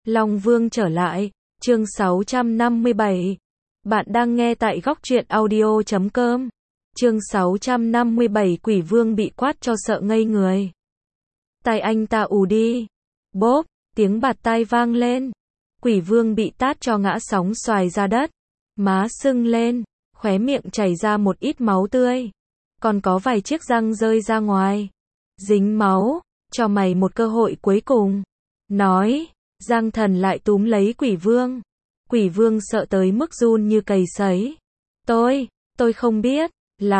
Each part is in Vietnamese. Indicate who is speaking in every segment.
Speaker 1: Long Vương trở lại, chương 657. Bạn đang nghe tại góc truyện audio.com. Chương 657 Quỷ Vương bị quát cho sợ ngây người. Tai anh ta ù đi. Bốp, tiếng bạt tai vang lên. Quỷ Vương bị tát cho ngã sóng xoài ra đất. Má sưng lên, khóe miệng chảy ra một ít máu tươi. Còn có vài chiếc răng rơi ra ngoài. Dính máu, cho mày một cơ hội cuối cùng. Nói, Giang Thần lại túm lấy Quỷ Vương. Quỷ Vương sợ tới mức run như cầy sấy. Tôi không biết,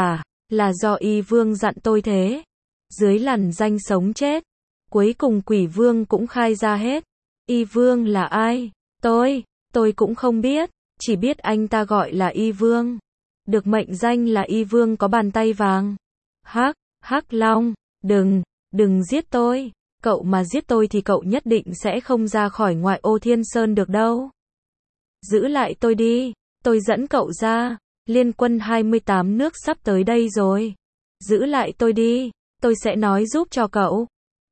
Speaker 1: là do Y Vương dặn tôi thế. Dưới lằn danh sống chết. Cuối cùng Quỷ Vương cũng khai ra hết. Y Vương là ai? Tôi cũng không biết, chỉ biết anh ta gọi là Y Vương. Được mệnh danh là Y Vương có bàn tay vàng. Hắc Long, đừng giết tôi. Cậu mà giết tôi thì cậu nhất định sẽ không ra khỏi ngoại ô Thiên Sơn được đâu. Giữ lại tôi đi, tôi dẫn cậu ra. Liên quân 28 nước sắp tới đây rồi. Giữ lại tôi đi, tôi sẽ nói giúp cho cậu.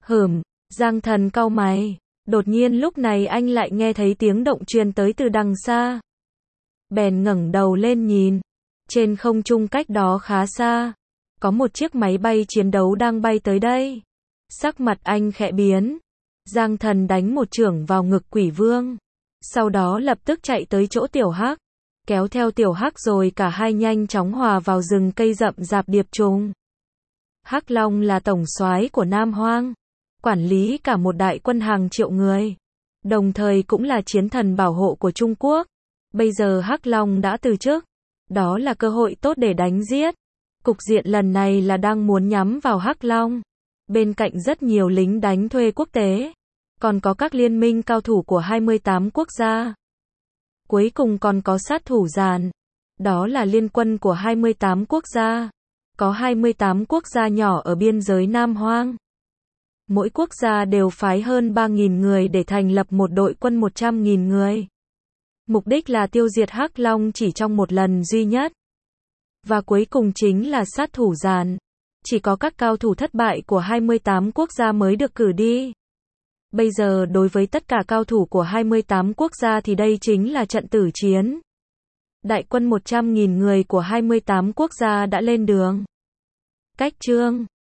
Speaker 1: Giang Thần cau mày. Đột nhiên lúc này anh lại nghe thấy tiếng động truyền tới từ đằng xa. Bèn ngẩng đầu lên nhìn. Trên không trung cách đó khá xa, có một chiếc máy bay chiến đấu đang bay tới đây. Sắc mặt anh khẽ biến. Giang Thần đánh một chưởng vào ngực Quỷ Vương. Sau đó lập tức chạy tới chỗ Tiểu Hắc. Kéo theo Tiểu Hắc rồi cả hai nhanh chóng hòa vào rừng cây rậm rạp điệp trùng. Hắc Long là tổng soái của Nam Hoang. Quản lý cả một đại quân hàng triệu người. Đồng thời cũng là chiến thần bảo hộ của Trung Quốc. Bây giờ Hắc Long đã từ chức. Đó là cơ hội tốt để đánh giết. Cục diện lần này là đang muốn nhắm vào Hắc Long. Bên cạnh rất nhiều lính đánh thuê quốc tế. Còn có các liên minh cao thủ của 28 quốc gia. Cuối cùng còn có sát thủ giàn. Đó là liên quân của 28 quốc gia. Có 28 quốc gia nhỏ ở biên giới Nam Hoang. Mỗi quốc gia đều phái hơn 3.000 người để thành lập một đội quân 100.000 người. Mục đích là tiêu diệt Hắc Long chỉ trong một lần duy nhất. Và cuối cùng chính là sát thủ giàn. Chỉ có các cao thủ thất bại của 28 quốc gia mới được cử đi. Bây giờ đối với tất cả cao thủ của 28 quốc gia thì đây chính là trận tử chiến. Đại quân 100.000 người của 28 quốc gia đã lên đường. Cách chương